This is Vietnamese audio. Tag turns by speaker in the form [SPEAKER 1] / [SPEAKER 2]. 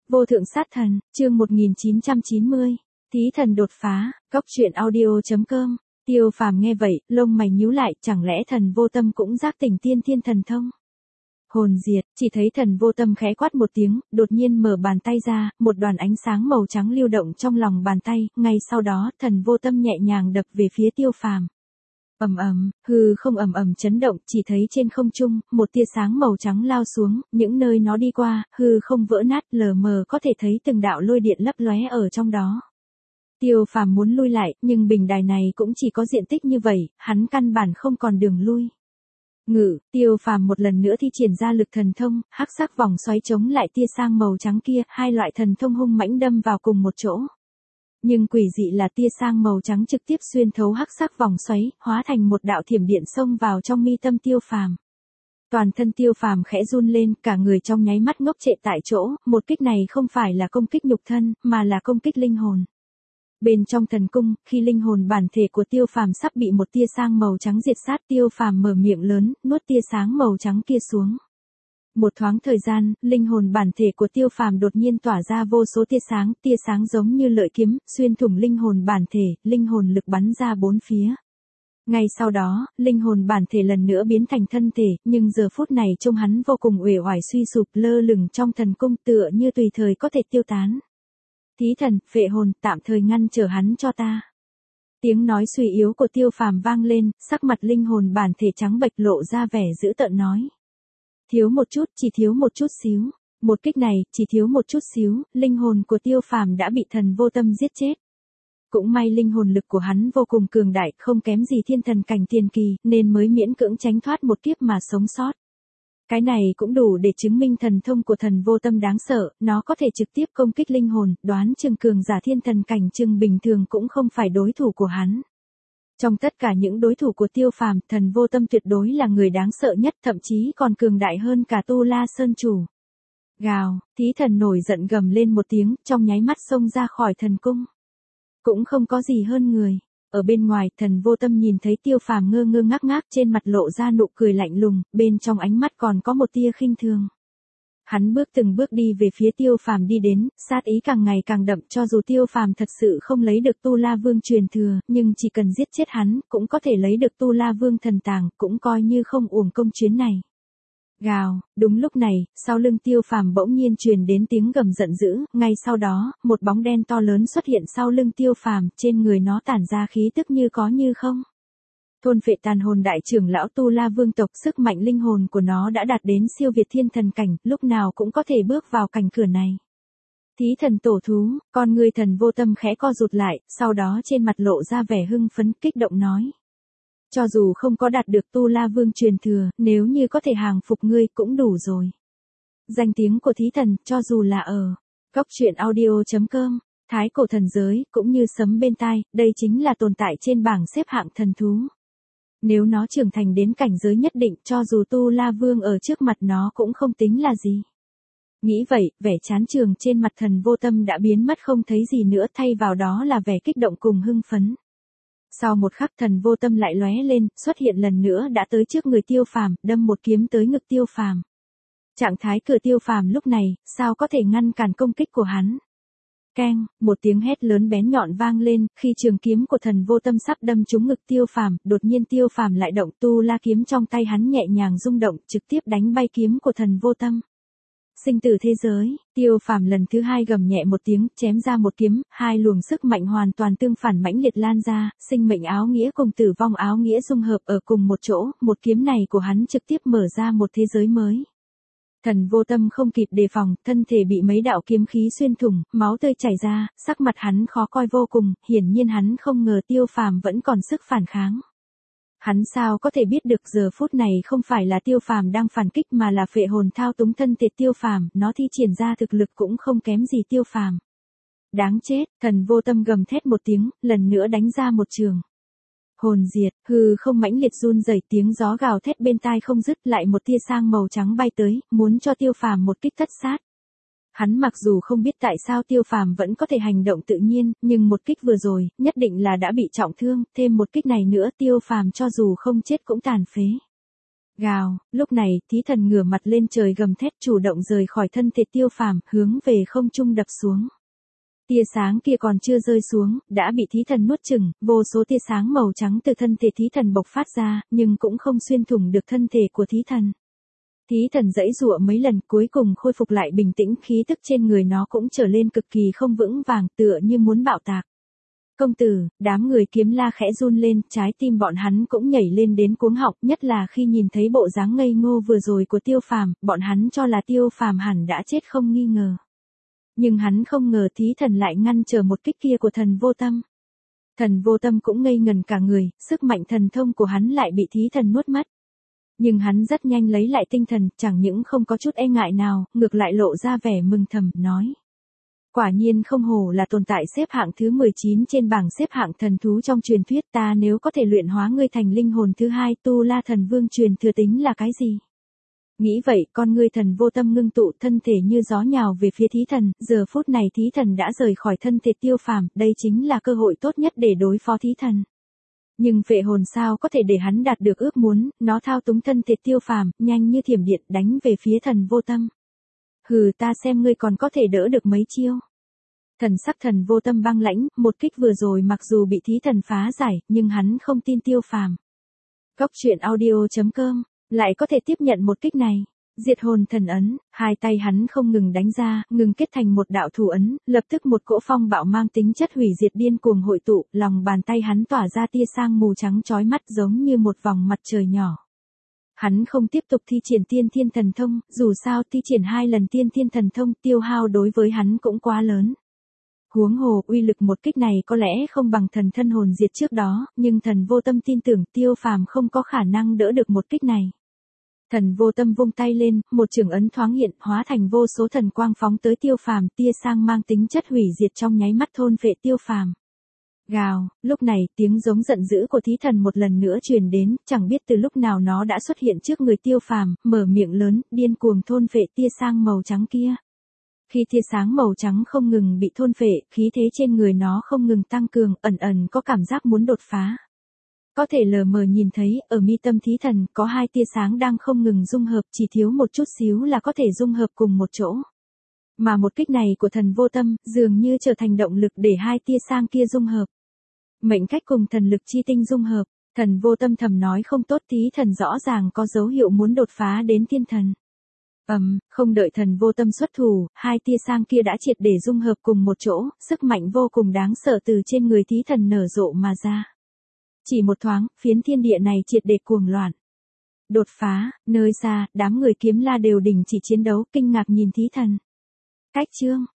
[SPEAKER 1] Vô thượng sát thần, chương 1990. Thí thần đột phá, cóc truyện audio.com. Tiêu Phàm nghe vậy, lông mày nhíu lại, chẳng lẽ thần vô tâm cũng giác tỉnh tiên thiên thần thông? Hồn diệt, chỉ thấy thần vô tâm khẽ quát một tiếng, đột nhiên mở bàn tay ra, một đoàn ánh sáng màu trắng lưu động trong lòng bàn tay, ngay sau đó, thần vô tâm nhẹ nhàng đập về phía Tiêu Phàm. Ầm ầm, hư không ầm ầm chấn động, chỉ thấy trên không trung, một tia sáng màu trắng lao xuống, những nơi nó đi qua, hư không vỡ nát, lờ mờ có thể thấy từng đạo lôi điện lấp lóe ở trong đó. Tiêu Phàm muốn lui lại, nhưng bình đài này cũng chỉ có diện tích như vậy, hắn căn bản không còn đường lui. Tiêu Phàm một lần nữa thi triển ra lực thần thông, hắc sắc vòng xoáy chống lại tia sáng màu trắng kia, hai loại thần thông hung mãnh đâm vào cùng một chỗ. Nhưng quỷ dị là tia sáng màu trắng trực tiếp xuyên thấu hắc sắc vòng xoáy, hóa thành một đạo thiểm điện xông vào trong mi tâm Tiêu Phàm. Toàn thân Tiêu Phàm khẽ run lên, cả người trong nháy mắt ngốc trệ tại chỗ, một kích này không phải là công kích nhục thân, mà là công kích linh hồn. Bên trong thần cung, khi linh hồn bản thể của Tiêu Phàm sắp bị một tia sáng màu trắng diệt sát, Tiêu Phàm mở miệng lớn, nuốt tia sáng màu trắng kia xuống. Một thoáng thời gian, linh hồn bản thể của Tiêu Phàm đột nhiên tỏa ra vô số tia sáng giống như lợi kiếm, xuyên thủng linh hồn bản thể, linh hồn lực bắn ra bốn phía. Ngay sau đó, linh hồn bản thể lần nữa biến thành thân thể, nhưng giờ phút này trông hắn vô cùng uể oải suy sụp, lơ lửng trong thần cung, tựa như tùy thời có thể tiêu tán. Thí thần, phệ hồn, tạm thời ngăn trở hắn cho ta. Tiếng nói suy yếu của Tiêu Phàm vang lên, sắc mặt linh hồn bản thể trắng bệch lộ ra vẻ dữ tợn nói. Thiếu một chút, chỉ thiếu một chút xíu. Một kích này, chỉ thiếu một chút xíu, linh hồn của Tiêu Phàm đã bị thần vô tâm giết chết. Cũng may linh hồn lực của hắn vô cùng cường đại, không kém gì thiên thần cảnh tiền kỳ, nên mới miễn cưỡng tránh thoát một kiếp mà sống sót. Cái này cũng đủ để chứng minh thần thông của thần vô tâm đáng sợ, nó có thể trực tiếp công kích linh hồn, đoán chừng cường giả thiên thần cảnh chừng bình thường cũng không phải đối thủ của hắn. Trong tất cả những đối thủ của Tiêu Phàm, thần vô tâm tuyệt đối là người đáng sợ nhất, thậm chí còn cường đại hơn cả Tu La Sơn chủ. Gào, thí thần nổi giận gầm lên một tiếng, trong nháy mắt xông ra khỏi thần cung. Cũng không có gì hơn người. Ở bên ngoài, thần vô tâm nhìn thấy Tiêu Phàm ngơ ngơ ngác ngác, trên mặt lộ ra nụ cười lạnh lùng, bên trong ánh mắt còn có một tia khinh thường. Hắn từng bước đi về phía Tiêu Phàm đi đến, sát ý càng ngày càng đậm, cho dù Tiêu Phàm thật sự không lấy được Tu La Vương truyền thừa, nhưng chỉ cần giết chết hắn, cũng có thể lấy được Tu La Vương thần tàng, cũng coi như không uổng công chuyến này. Gào, đúng lúc này, sau lưng Tiêu Phàm bỗng nhiên truyền đến tiếng gầm giận dữ, ngay sau đó, một bóng đen to lớn xuất hiện sau lưng Tiêu Phàm, trên người nó tản ra khí tức như có như không. Thôn phệ tàn hồn đại trưởng lão Tu La Vương tộc, sức mạnh linh hồn của nó đã đạt đến siêu việt thiên thần cảnh, lúc nào cũng có thể bước vào cảnh cửa này. Thí thần tổ thú, con người thần vô tâm khẽ co rụt lại, sau đó trên mặt lộ ra vẻ hưng phấn, kích động nói. Cho dù không có đạt được Tu La Vương truyền thừa, nếu như có thể hàng phục ngươi cũng đủ rồi. Danh tiếng của thí thần, cho dù là ở cóc truyện audio.com, thái cổ thần giới, cũng như sấm bên tai, đây chính là tồn tại trên bảng xếp hạng thần thú. Nếu nó trưởng thành đến cảnh giới nhất định, cho dù Tu La Vương ở trước mặt nó cũng không tính là gì. Nghĩ vậy, vẻ chán chường trên mặt thần vô tâm đã biến mất không thấy gì nữa, thay vào đó là vẻ kích động cùng hưng phấn. Sau một khắc, thần vô tâm lại lóe lên, xuất hiện lần nữa đã tới trước người Tiêu Phàm, đâm một kiếm tới ngực Tiêu Phàm. Trạng thái cửa Tiêu Phàm lúc này, sao có thể ngăn cản công kích của hắn? Keng, một tiếng hét lớn bén nhọn vang lên, khi trường kiếm của thần vô tâm sắp đâm trúng ngực Tiêu Phàm, đột nhiên Tiêu Phàm lại động, Tu La kiếm trong tay hắn nhẹ nhàng rung động, trực tiếp đánh bay kiếm của thần vô tâm. Sinh tử thế giới, Tiêu Phàm lần thứ hai gầm nhẹ một tiếng, chém ra một kiếm, hai luồng sức mạnh hoàn toàn tương phản mãnh liệt lan ra, sinh mệnh áo nghĩa cùng tử vong áo nghĩa dung hợp ở cùng một chỗ, một kiếm này của hắn trực tiếp mở ra một thế giới mới. Thần vô tâm không kịp đề phòng, thân thể bị mấy đạo kiếm khí xuyên thủng, máu tươi chảy ra, sắc mặt hắn khó coi vô cùng, hiển nhiên hắn không ngờ Tiêu Phàm vẫn còn sức phản kháng. Hắn sao có thể biết được giờ phút này không phải là Tiêu Phàm đang phản kích mà là phệ hồn thao túng thân thể Tiêu Phàm, nó thi triển ra thực lực cũng không kém gì Tiêu Phàm. Đáng chết, thần vô tâm gầm thét một tiếng, lần nữa đánh ra một trường. Hồn diệt, hư không mãnh liệt run rẩy, tiếng gió gào thét bên tai không dứt, lại một tia sáng màu trắng bay tới, muốn cho Tiêu Phàm một kích thất sát. Hắn mặc dù không biết tại sao Tiêu Phàm vẫn có thể hành động tự nhiên, nhưng một kích vừa rồi, nhất định là đã bị trọng thương, thêm một kích này nữa Tiêu Phàm cho dù không chết cũng tàn phế. Gào, lúc này, thí thần ngửa mặt lên trời gầm thét chủ động rời khỏi thân thể Tiêu Phàm, hướng về không trung đập xuống. Tia sáng kia còn chưa rơi xuống, đã bị thí thần nuốt chửng, vô số tia sáng màu trắng từ thân thể thí thần bộc phát ra, nhưng cũng không xuyên thủng được thân thể của thí thần. Thí thần giãy giụa mấy lần cuối cùng khôi phục lại bình tĩnh, khí tức trên người nó cũng trở lên cực kỳ không vững vàng, tựa như muốn bạo tạc. Công tử, đám người Kiếm La khẽ run lên, trái tim bọn hắn cũng nhảy lên đến cuống họng, nhất là khi nhìn thấy bộ dáng ngây ngô vừa rồi của Tiêu Phàm, bọn hắn cho là Tiêu Phàm hẳn đã chết không nghi ngờ. Nhưng hắn không ngờ thí thần lại ngăn trở một kích kia của Thần Vô Tâm. Thần Vô Tâm cũng ngây ngần cả người, sức mạnh thần thông của hắn lại bị thí thần nuốt mất. Nhưng hắn rất nhanh lấy lại tinh thần, chẳng những không có chút e ngại nào, ngược lại lộ ra vẻ mừng thầm, nói. Quả nhiên không hổ là tồn tại xếp hạng thứ 19 trên bảng xếp hạng thần thú trong truyền thuyết, ta nếu có thể luyện hóa ngươi thành linh hồn thứ hai, Tu La Thần Vương truyền thừa tính là cái gì? Nghĩ vậy, con ngươi Thần Vô Tâm ngưng tụ, thân thể như gió nhào về phía thí thần, giờ phút này thí thần đã rời khỏi thân thể Tiêu Phàm, đây chính là cơ hội tốt nhất để đối phó thí thần. Nhưng phệ hồn sao có thể để hắn đạt được ước muốn, nó thao túng thân thể Tiêu Phàm, nhanh như thiểm điện đánh về phía Thần Vô Tâm. Hừ, ta xem ngươi còn có thể đỡ được mấy chiêu. Thần sắc Thần Vô Tâm băng lãnh, một kích vừa rồi mặc dù bị thí thần phá giải, nhưng hắn không tin Tiêu Phàm. Góc truyện audio.com lại có thể tiếp nhận một kích này. Diệt hồn thần ấn, hai tay hắn không ngừng đánh ra, ngừng kết thành một đạo thủ ấn, lập tức một cỗ phong bạo mang tính chất hủy diệt điên cuồng hội tụ, lòng bàn tay hắn tỏa ra tia sáng mù trắng chói mắt giống như một vòng mặt trời nhỏ. Hắn không tiếp tục thi triển tiên thiên thần thông, dù sao thi triển 2 lần tiên thiên thần thông tiêu hao đối với hắn cũng quá lớn. Huống hồ uy lực một kích này có lẽ không bằng thần thân hồn diệt trước đó, nhưng Thần Vô Tâm tin tưởng Tiêu Phàm không có khả năng đỡ được một kích này. Thần Vô Tâm vung tay lên, một chưởng ấn thoáng hiện, hóa thành vô số thần quang phóng tới Tiêu Phàm, tia sang mang tính chất hủy diệt trong nháy mắt thôn phệ Tiêu Phàm. Gào, lúc này, tiếng giống giận dữ của thí thần một lần nữa truyền đến, chẳng biết từ lúc nào nó đã xuất hiện trước người Tiêu Phàm, mở miệng lớn, điên cuồng thôn phệ tia sang màu trắng kia. Khi tia sáng màu trắng không ngừng bị thôn phệ, khí thế trên người nó không ngừng tăng cường, ẩn ẩn có cảm giác muốn đột phá. Có thể lờ mờ nhìn thấy, ở mi tâm thí thần, có 2 tia sáng đang không ngừng dung hợp, chỉ thiếu một chút xíu là có thể dung hợp cùng một chỗ. Mà một kích này của Thần Vô Tâm, dường như trở thành động lực để 2 tia sáng kia dung hợp. Mệnh cách cùng thần lực chi tinh dung hợp, Thần Vô Tâm thầm nói không tốt, thí thần rõ ràng có dấu hiệu muốn đột phá đến thiên thần. Không đợi Thần Vô Tâm xuất thủ, 2 tia sáng kia đã triệt để dung hợp cùng một chỗ, sức mạnh vô cùng đáng sợ từ trên người thí thần nở rộ mà ra. Chỉ một thoáng, phiến thiên địa này triệt để cuồng loạn. Đột phá, nơi xa, đám người Kiếm La đều đình chỉ chiến đấu, kinh ngạc nhìn thí thần. Cách chương